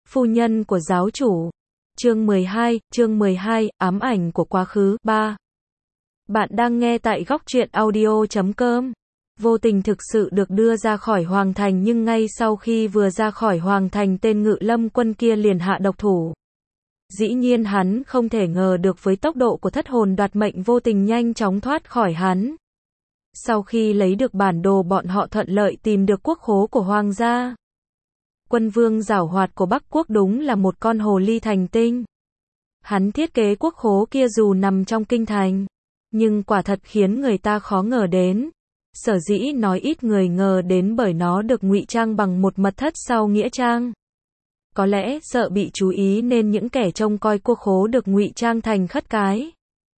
Phu nhân của giáo chủ. Chương 12, ám ảnh của quá khứ. 3. Bạn đang nghe tại góc truyện audio.com. Vô Tình thực sự được đưa ra khỏi Hoàng Thành, nhưng ngay sau khi vừa ra khỏi Hoàng Thành, tên Ngự Lâm quân kia liền hạ độc thủ. Dĩ nhiên hắn không thể ngờ được với tốc độ của thất hồn đoạt mệnh, Vô Tình nhanh chóng thoát khỏi hắn. Sau khi lấy được bản đồ, bọn họ thuận lợi tìm được quốc khố của Hoàng gia. Quân vương giảo hoạt của Bắc Quốc đúng là một con hồ ly thành tinh. Hắn thiết kế quốc khố kia dù nằm trong kinh thành, nhưng quả thật khiến người ta khó ngờ đến. Sở dĩ nói ít người ngờ đến bởi nó được ngụy trang bằng một mật thất sau nghĩa trang. Có lẽ sợ bị chú ý nên những kẻ trông coi quốc khố được ngụy trang thành khất cái.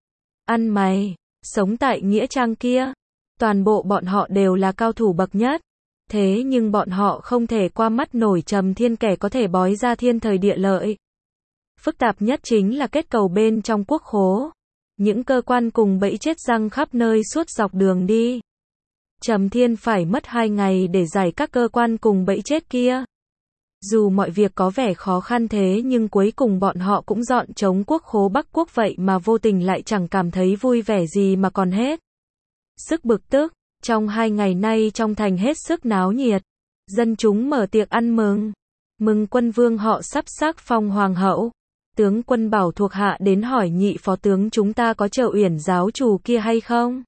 Ăn mày, sống tại nghĩa trang kia. Toàn bộ bọn họ đều là cao thủ bậc nhất. Thế nhưng bọn họ không thể qua mắt nổi Trầm Thiên, kẻ có thể bói ra thiên thời địa lợi. Phức tạp nhất chính là kết cấu bên trong quốc khố. Những cơ quan cùng bẫy chết răng khắp nơi suốt dọc đường đi. Trầm Thiên phải mất 2 ngày để giải các cơ quan cùng bẫy chết kia. Dù mọi việc có vẻ khó khăn thế nhưng cuối cùng bọn họ cũng dọn trống quốc khố Bắc Quốc, vậy mà Vô Tình lại chẳng cảm thấy vui vẻ gì mà còn hết sức bực tức. Trong 2 ngày nay trong thành hết sức náo nhiệt. Dân chúng mở tiệc ăn mừng quân vương họ sắp xác phong hoàng hậu. Tướng quân bảo thuộc hạ đến hỏi nhị phó tướng chúng ta có chờ Uyển giáo chủ kia hay không.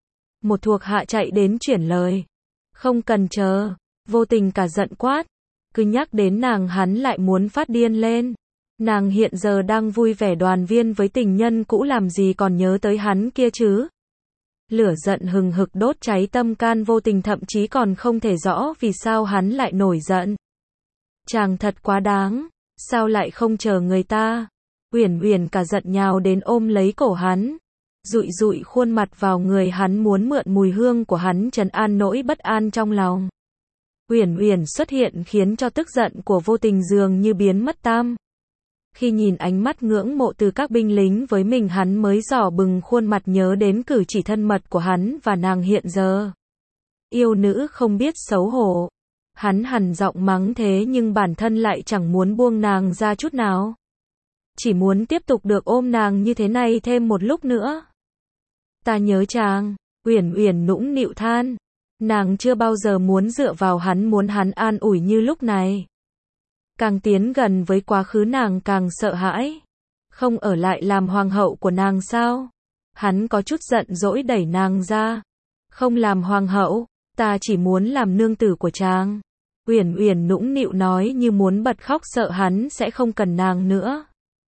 Một thuộc hạ chạy đến chuyển lời. Không cần chờ. Vô Tình cả giận quát. Cứ nhắc đến nàng hắn lại muốn phát điên lên. Nàng hiện giờ đang vui vẻ đoàn viên với tình nhân cũ, làm gì còn nhớ tới hắn kia chứ. Lửa giận hừng hực đốt cháy tâm can Vô Tình, thậm chí còn không thể rõ vì sao hắn lại nổi giận. Chàng thật quá đáng, sao lại không chờ người ta. Uyển cả giận nhào đến ôm lấy cổ hắn, dụi khuôn mặt vào người hắn, muốn mượn mùi hương của hắn trấn an nỗi bất an trong lòng. Uyển xuất hiện khiến cho tức giận của Vô Tình dường như biến mất tăm. Khi nhìn ánh mắt ngưỡng mộ từ các binh lính với mình, hắn mới đỏ bừng khuôn mặt, nhớ đến cử chỉ thân mật của hắn và nàng hiện giờ. Yêu nữ không biết xấu hổ. Hắn hằn giọng mắng thế nhưng bản thân lại chẳng muốn buông nàng ra chút nào. Chỉ muốn tiếp tục được ôm nàng như thế này thêm một lúc nữa. Ta nhớ chàng. Uyển nũng nịu than. Nàng chưa bao giờ muốn dựa vào hắn, muốn hắn an ủi như lúc này. Càng tiến gần với quá khứ nàng càng sợ hãi. Không ở lại làm hoàng hậu của nàng sao? Hắn có chút giận dỗi đẩy nàng ra. Không làm hoàng hậu, ta chỉ muốn làm nương tử của chàng. Uyển nũng nịu nói như muốn bật khóc, sợ hắn sẽ không cần nàng nữa.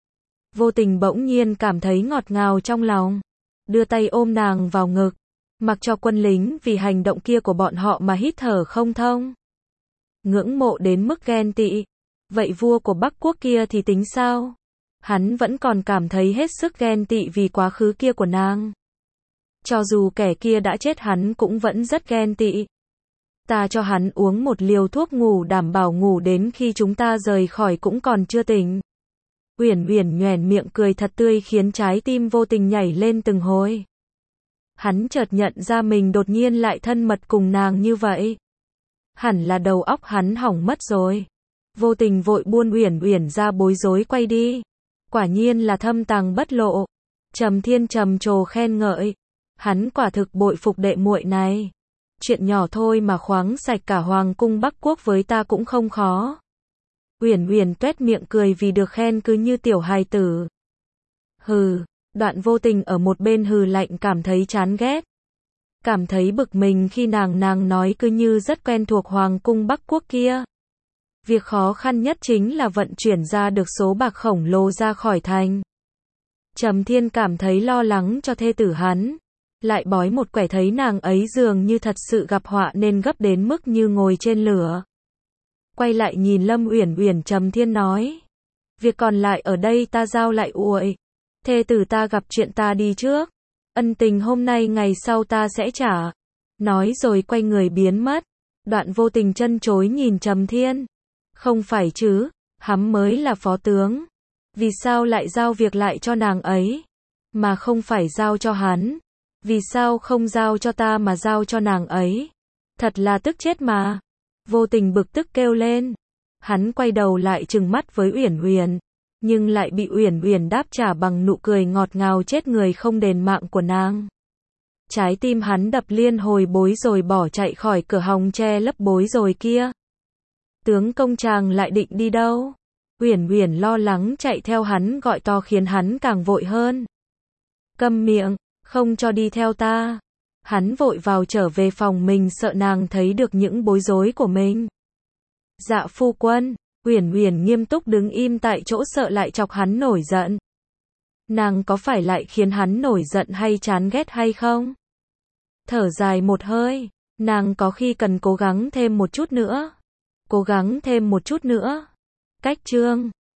Vô Tình bỗng nhiên cảm thấy ngọt ngào trong lòng. Đưa tay ôm nàng vào ngực. Mặc cho quân lính vì hành động kia của bọn họ mà hít thở không thông. Ngưỡng mộ đến mức ghen tị. Vậy vua của Bắc Quốc kia thì tính sao? Hắn vẫn còn cảm thấy hết sức ghen tị vì quá khứ kia của nàng. Cho dù kẻ kia đã chết hắn cũng vẫn rất ghen tị. Ta cho hắn uống một liều thuốc ngủ, đảm bảo ngủ đến khi chúng ta rời khỏi cũng còn chưa tỉnh. Uyển nhoẻn miệng cười thật tươi khiến trái tim Vô Tình nhảy lên từng hồi. Hắn chợt nhận ra mình đột nhiên lại thân mật cùng nàng như vậy. Hẳn là đầu óc hắn hỏng mất rồi. Vô Tình vội buông Uyển ra, bối rối quay đi. Quả nhiên là thâm tàng bất lộ. Trầm Thiên trầm trồ khen ngợi. Hắn quả thực bội phục đệ muội này. Chuyện nhỏ thôi mà khoáng sạch cả hoàng cung Bắc Quốc với ta cũng không khó. Uyển tuét miệng cười vì được khen cứ như tiểu hài tử. Hừ. Đoạn Vô Tình ở một bên hừ lạnh, cảm thấy chán ghét. Cảm thấy bực mình khi nàng nói cứ như rất quen thuộc hoàng cung Bắc Quốc kia. Việc khó khăn nhất chính là vận chuyển ra được số bạc khổng lồ ra khỏi thành. Trầm Thiên cảm thấy lo lắng cho thê tử hắn. Lại bói một quẻ thấy nàng ấy dường như thật sự gặp họa nên gấp đến mức như ngồi trên lửa. Quay lại nhìn Lâm Uyển, Trầm Thiên nói. Việc còn lại ở đây ta giao lại uội. Thê tử ta gặp chuyện ta đi trước. Ân tình hôm nay ngày sau ta sẽ trả. Nói rồi quay người biến mất. Đoạn Vô Tình chân chối nhìn Trầm Thiên. Không phải chứ, hắn mới là phó tướng. Vì sao lại giao việc lại cho nàng ấy? Mà không phải giao cho hắn. Vì sao không giao cho ta mà giao cho nàng ấy? Thật là tức chết mà. Vô Tình bực tức kêu lên. Hắn quay đầu lại trừng mắt với Uyển Uyển, nhưng lại bị Uyển Uyển đáp trả bằng nụ cười ngọt ngào chết người không đền mạng của nàng. Trái tim hắn đập liên hồi bối rồi bỏ chạy khỏi cửa hòng che lấp bối rồi kia. Tướng công chàng lại định đi đâu? Uyển Uyển lo lắng chạy theo hắn gọi to khiến hắn càng vội hơn. Câm miệng, không cho đi theo ta. Hắn vội vào trở về phòng mình sợ nàng thấy được những bối rối của mình. Dạ phu quân, Uyển Uyển nghiêm túc đứng im tại chỗ sợ lại chọc hắn nổi giận. Nàng có phải lại khiến hắn nổi giận hay chán ghét hay không? Thở dài một hơi, nàng có khi cần cố gắng thêm một chút nữa. Cố gắng thêm một chút nữa. Cách chương